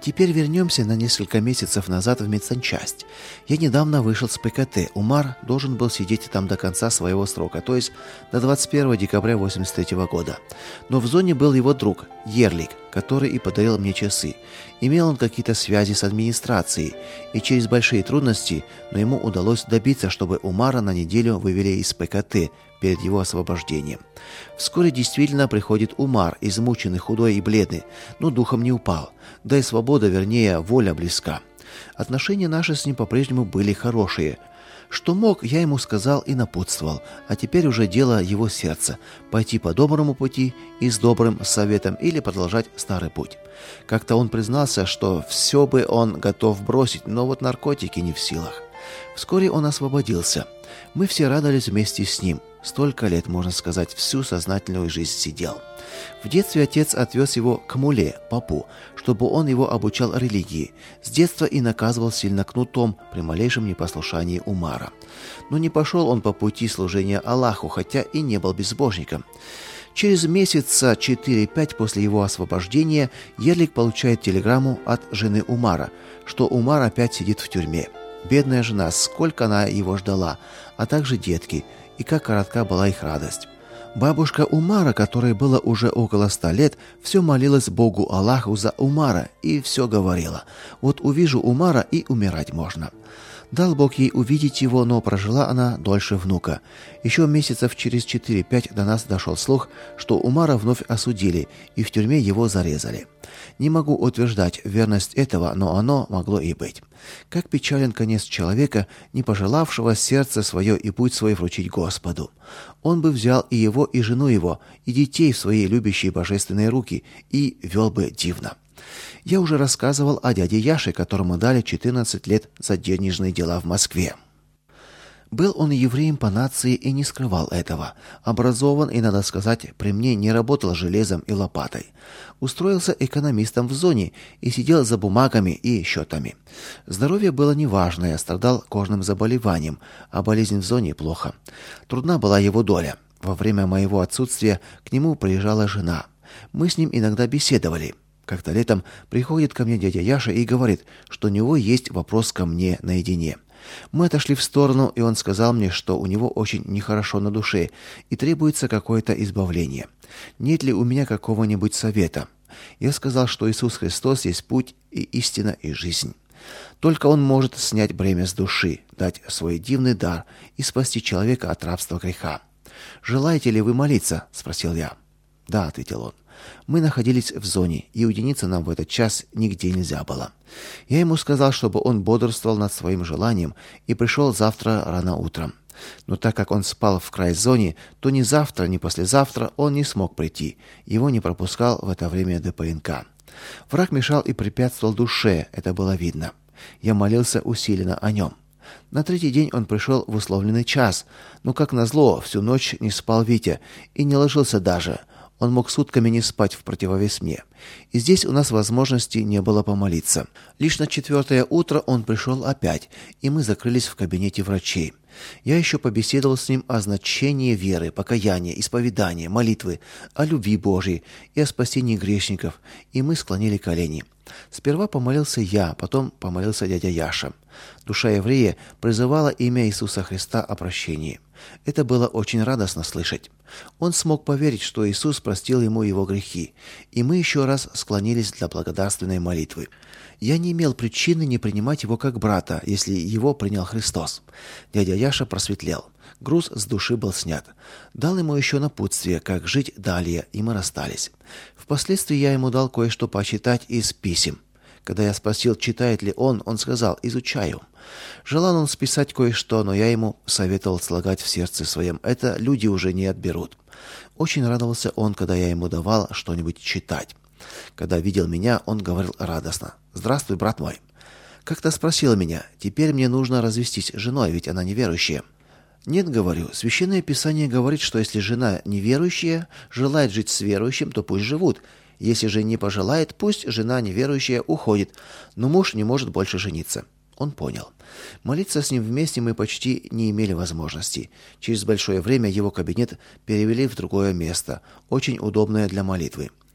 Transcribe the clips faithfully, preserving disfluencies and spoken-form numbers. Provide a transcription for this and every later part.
Теперь вернемся на несколько месяцев назад в медсанчасть. Я недавно вышел с ПКТ. Умар должен был сидеть там до конца своего срока, то есть до двадцать первого декабря восемьдесят третьего года. Но в зоне был его друг, Ерлик, который и подарил мне часы. Имел он какие-то связи с администрацией, и через большие трудности, но ему удалось добиться, чтобы Умара на неделю вывели из ПКТ перед его освобождением. Вскоре действительно приходит Умар, измученный, худой и бледный, но духом не упал. Да и свобода, вернее, воля близка. Отношения наши с ним по-прежнему были хорошие. Что мог, я ему сказал и напутствовал, а теперь уже дело его сердца – пойти по доброму пути и с добрым советом или продолжать старый путь. Как-то он признался, что все бы он готов бросить, но вот наркотики не в силах. Вскоре он освободился. Мы все радовались вместе с ним. Столько лет, можно сказать, всю сознательную жизнь сидел. В детстве отец отвез его к муле, попу, чтобы он его обучал религии. С детства и наказывал сильно кнутом при малейшем непослушании Умара. Но не пошел он по пути служения Аллаху, хотя и не был безбожником. Через месяца четыре-пять после его освобождения Ерлик получает телеграмму от жены Умара, что Умар опять сидит в тюрьме. Бедная жена, сколько она его ждала, а также детки, и как коротка была их радость. Бабушка Умара, которой было уже около ста лет, все молилась Богу Аллаху за Умара и все говорила: «Вот увижу Умара, и умирать можно». Дал Бог ей увидеть его, но прожила она дольше внука. Еще месяцев через четыре-пять до нас дошел слух, что Умара вновь осудили, и в тюрьме его зарезали. Не могу утверждать верность этого, но оно могло и быть. Как печален конец человека, не пожелавшего сердце свое и путь свой вручить Господу. Он бы взял и его, и жену его, и детей в свои любящие божественные руки, и вел бы дивно. Я уже рассказывал о дяде Яше, которому дали четырнадцать лет за денежные дела в Москве. Был он евреем по нации и не скрывал этого. Образован и, надо сказать, при мне не работал железом и лопатой. Устроился экономистом в зоне и сидел за бумагами и счетами. Здоровье было неважное, страдал кожным заболеванием, а болезнь в зоне плохо. Трудна была его доля. Во время моего отсутствия к нему приезжала жена. Мы с ним иногда беседовали. Как-то летом приходит ко мне дядя Яша и говорит, что у него есть вопрос ко мне наедине. Мы отошли в сторону, и он сказал мне, что у него очень нехорошо на душе и требуется какое-то избавление. Нет ли у меня какого-нибудь совета? Я сказал, что Иисус Христос есть путь и истина и жизнь. Только Он может снять бремя с души, дать свой дивный дар и спасти человека от рабства греха. «Желаете ли вы молиться?» – спросил я. «Да», – ответил он. Мы находились в зоне, и уединиться нам в этот час нигде нельзя было. Я ему сказал, чтобы он бодрствовал над своим желанием и пришел завтра рано утром. Но так как он спал в край зоне, то ни завтра, ни послезавтра он не смог прийти. Его не пропускал в это время ДПНК. Враг мешал и препятствовал душе, это было видно. Я молился усиленно о нем. На третий день он пришел в условленный час, но, как назло, всю ночь не спал Витя и не ложился даже. Он мог сутками не спать в противовес мне. И здесь у нас возможности не было помолиться. Лишь на четвертое утро он пришел опять, и мы закрылись в кабинете врачей. Я еще побеседовал с ним о значении веры, покаяния, исповедания, молитвы, о любви Божьей и о спасении грешников, и мы склонили колени. Сперва помолился я, потом помолился дядя Яша. Душа еврея призывала имя Иисуса Христа о прощении. Это было очень радостно слышать. Он смог поверить, что Иисус простил ему его грехи, и мы еще раз склонились для благодарственной молитвы. Я не имел причины не принимать его как брата, если его принял Христос. Дядя Яша просветлел. Груз с души был снят. Дал ему еще напутствие, как жить далее, и мы расстались. Впоследствии я ему дал кое-что почитать из писем. Когда я спросил, читает ли он, он сказал: «Изучаю». Желал он списать кое-что, но я ему советовал слагать в сердце своем. Это люди уже не отберут. Очень радовался он, когда я ему давал что-нибудь читать. Когда видел меня, он говорил радостно: «Здравствуй, брат мой». Как-то спросил меня: «Теперь мне нужно развестись с женой, ведь она неверующая». «Нет, — говорю, — Священное Писание говорит, что если жена неверующая желает жить с верующим, то пусть живут. Если же не пожелает, пусть жена неверующая уходит, но муж не может больше жениться». Он понял. Молиться с ним вместе мы почти не имели возможности. Через большое время его кабинет перевели в другое место, очень удобное для молитвы.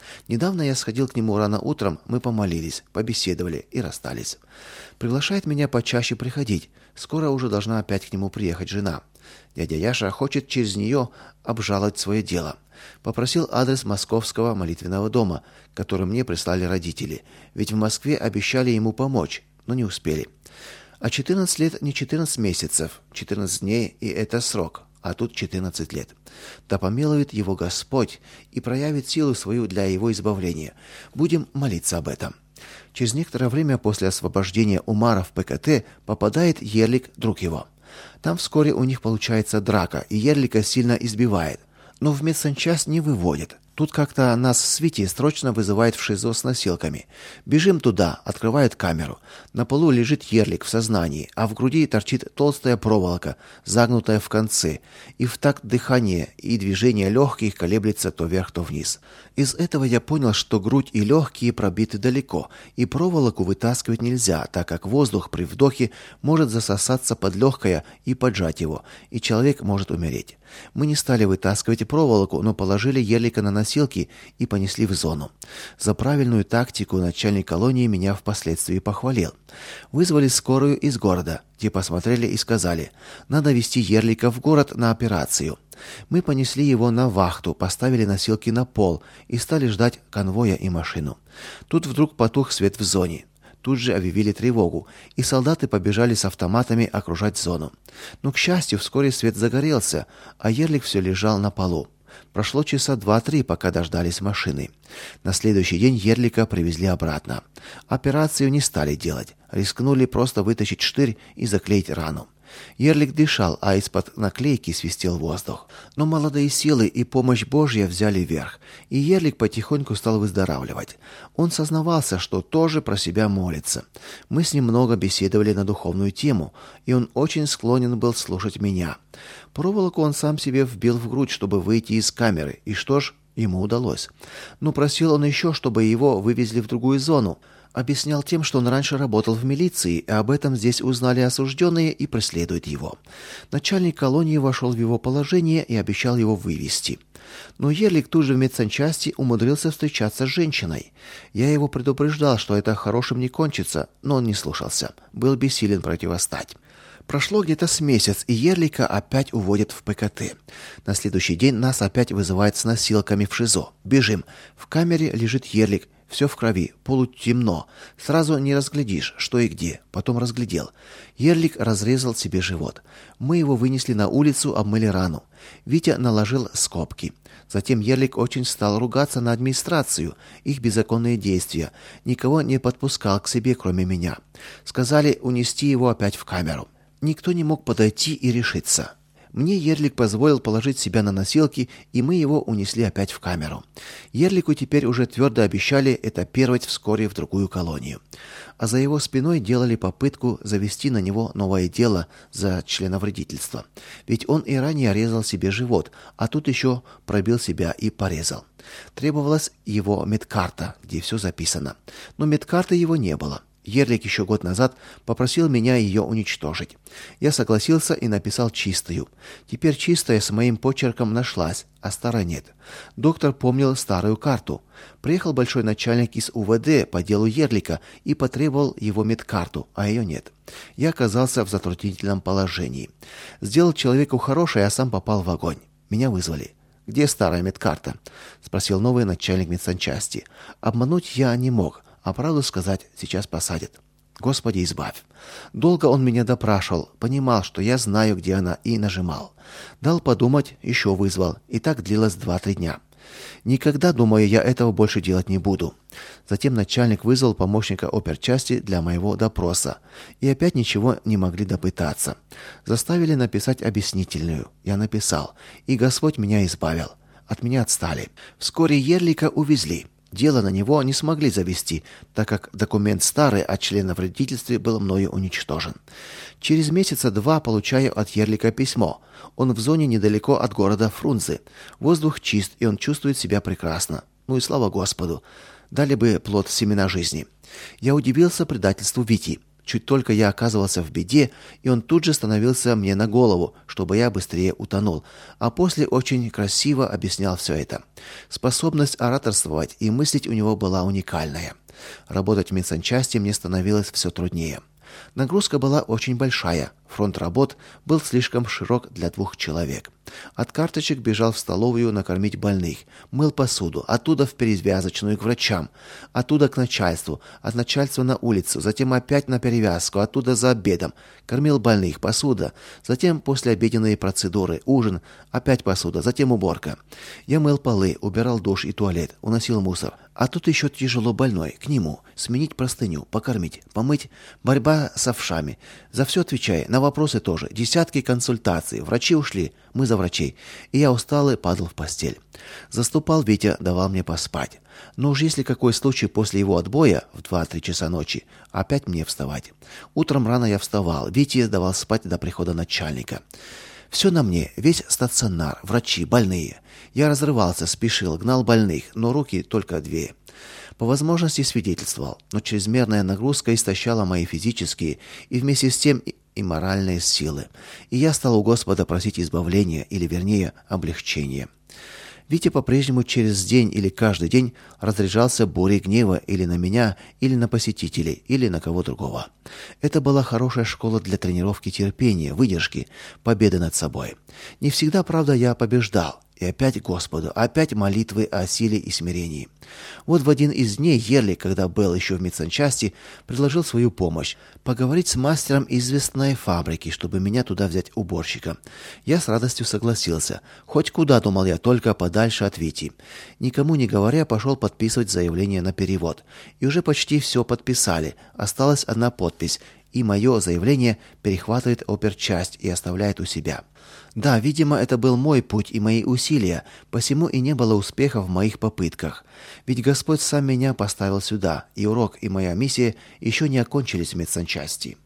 Недавно я сходил к нему рано утром, мы помолились, побеседовали и расстались. Приглашает меня почаще приходить. Скоро уже должна опять к нему приехать жена. Дядя Яша хочет через нее обжаловать свое дело. Попросил адрес московского молитвенного дома, который мне прислали родители, ведь в Москве обещали ему помочь, но не успели. А четырнадцать лет не четырнадцать месяцев, четырнадцать дней и это срок, а тут четырнадцать лет. Да помилует его Господь и проявит силу свою для его избавления. Будем молиться об этом. Через некоторое время после освобождения Умара в ПКТ попадает Ерлик, друг его. Там вскоре у них получается драка, и Ерлика сильно избивает, но в медсанчасть не выводит. Тут как-то нас с Витей срочно вызывает в ШИЗО с носилками. Бежим туда, открывают камеру. На полу лежит Ерлик в сознании, а в груди торчит толстая проволока, загнутая в конце, и в такт дыхания и движения легких колеблется то вверх, то вниз. Из этого я понял, что грудь и легкие пробиты далеко, и проволоку вытаскивать нельзя, так как воздух при вдохе может засосаться под легкое и поджать его, и человек может умереть. Мы не стали вытаскивать проволоку, но положили Ерлика на носилки и понесли в зону. За правильную тактику начальник колонии меня впоследствии похвалил. Вызвали скорую из города. Те посмотрели и сказали: "Надо везти Ерлика в город на операцию". Мы понесли его на вахту, поставили носилки на пол и стали ждать конвоя и машину. Тут вдруг потух свет в зоне. Тут же объявили тревогу, и солдаты побежали с автоматами окружать зону. Но, к счастью, вскоре свет загорелся, а Ерлик все лежал на полу. Прошло часа два-три, пока дождались машины. На следующий день Ерлика привезли обратно. Операцию не стали делать, рискнули просто вытащить штырь и заклеить рану. Ерлик дышал, а из-под наклейки свистел воздух. Но молодые силы и помощь Божья взяли верх, и Ерлик потихоньку стал выздоравливать. Он сознавался, что тоже про себя молится. Мы с ним много беседовали на духовную тему, и он очень склонен был слушать меня. Проволоку он сам себе вбил в грудь, чтобы выйти из камеры, и что ж, ему удалось. Но просил он еще, чтобы его вывезли в другую зону. Объяснял тем, что он раньше работал в милиции, и об этом здесь узнали осужденные и преследуют его. Начальник колонии вошел в его положение и обещал его вывезти. Но Ерлик тут же в медсанчасти умудрился встречаться с женщиной. Я его предупреждал, что это хорошим не кончится, но он не слушался. Был бессилен противостать. Прошло где-то с месяц, и Ерлика опять уводят в ПКТ. На следующий день нас опять вызывают с носилками в ШИЗО. Бежим. В камере лежит Ерлик. Все в крови, полутемно. Сразу не разглядишь, что и где. Потом разглядел. Ерлик разрезал себе живот. Мы его вынесли на улицу, обмыли рану. Витя наложил скобки. Затем Ерлик очень стал ругаться на администрацию, их беззаконные действия. Никого не подпускал к себе, кроме меня. Сказали унести его опять в камеру. Никто не мог подойти и решиться. Мне Ерлик позволил положить себя на носилки, и мы его унесли опять в камеру. Ерлику теперь уже твердо обещали этапировать вскоре в другую колонию. А за его спиной делали попытку завести на него новое дело за членовредительство. Ведь он и ранее резал себе живот, а тут еще пробил себя и порезал. Требовалась его медкарта, где все записано. Но медкарты его не было. Ерлик еще год назад попросил меня ее уничтожить. Я согласился и написал чистую. Теперь чистая с моим почерком нашлась, а старой нет. Доктор помнил старую карту. Приехал большой начальник из УВД по делу Ерлика и потребовал его медкарту, а ее нет. Я оказался в затруднительном положении. Сделал человеку хорошее, а сам попал в огонь. Меня вызвали. «Где старая медкарта?» — спросил новый начальник медсанчасти. Обмануть я не мог. А правду сказать, сейчас посадят. Господи, избавь. Долго он меня допрашивал, понимал, что я знаю, где она, и нажимал. Дал подумать, еще вызвал, и так длилось два-три дня. Никогда, думаю, я этого больше делать не буду. Затем начальник вызвал помощника оперчасти для моего допроса, и опять ничего не могли допытаться. Заставили написать объяснительную. Я написал, и Господь меня избавил. От меня отстали. Вскоре Ерлика увезли. Дело на него не смогли завести, так как документ старый о членовредительстве был мною уничтожен. Через месяца два получаю от Ерлика письмо. Он в зоне недалеко от города Фрунзе. Воздух чист, и он чувствует себя прекрасно. Ну и слава Господу. Дали бы плод семена жизни. Я удивился предательству Вити. Чуть только я оказывался в беде, и он тут же становился мне на голову, чтобы я быстрее утонул, а после очень красиво объяснял все это. Способность ораторствовать и мыслить у него была уникальная. Работать в медсанчасти мне становилось все труднее. Нагрузка была очень большая. Фронт работ был слишком широк для двух человек. От карточек бежал в столовую накормить больных, мыл посуду, оттуда в перевязочную к врачам, оттуда к начальству, от начальства на улицу, затем опять на перевязку, оттуда за обедом, кормил больных, посуда, затем послеобеденные процедуры, ужин, опять посуда, затем уборка. Я мыл полы, убирал душ и туалет, уносил мусор. А тут еще тяжело больной, к нему, сменить простыню, покормить, помыть, борьба с овшами. За все отвечай, на вопросы тоже, десятки консультаций, врачи ушли, мы за врачей, и я усталый падал в постель. Заступал Витя, давал мне поспать. Но уж если какой случай после его отбоя в два-три часа ночи, опять мне вставать. Утром рано я вставал, Вите давал спать до прихода начальника. Все на мне, весь стационар, врачи, больные. Я разрывался, спешил, гнал больных, но руки только две. По возможности свидетельствовал, но чрезмерная нагрузка истощала мои физические и вместе с тем и моральные силы. И я стал у Господа просить избавления, или вернее, облегчения. Витя по-прежнему через день или каждый день разряжался бурей гнева или на меня, или на посетителей, или на кого другого. Это была хорошая школа для тренировки терпения, выдержки, победы над собой. Не всегда, правда, я побеждал. И опять Господу, опять молитвы о силе и смирении. Вот в один из дней Ерли, когда был еще в медсанчасти, предложил свою помощь поговорить с мастером известной фабрики, чтобы меня туда взять уборщика. Я с радостью согласился. Хоть куда, думал я, только подальше от Вити. Никому не говоря, пошел подписывать заявление на перевод. И уже почти все подписали. Осталась одна подпись. И мое заявление перехватывает оперчасть и оставляет у себя. Да, видимо, это был мой путь и мои усилия, посему и не было успеха в моих попытках. Ведь Господь сам меня поставил сюда, и урок, и моя миссия еще не окончились в медсанчасти.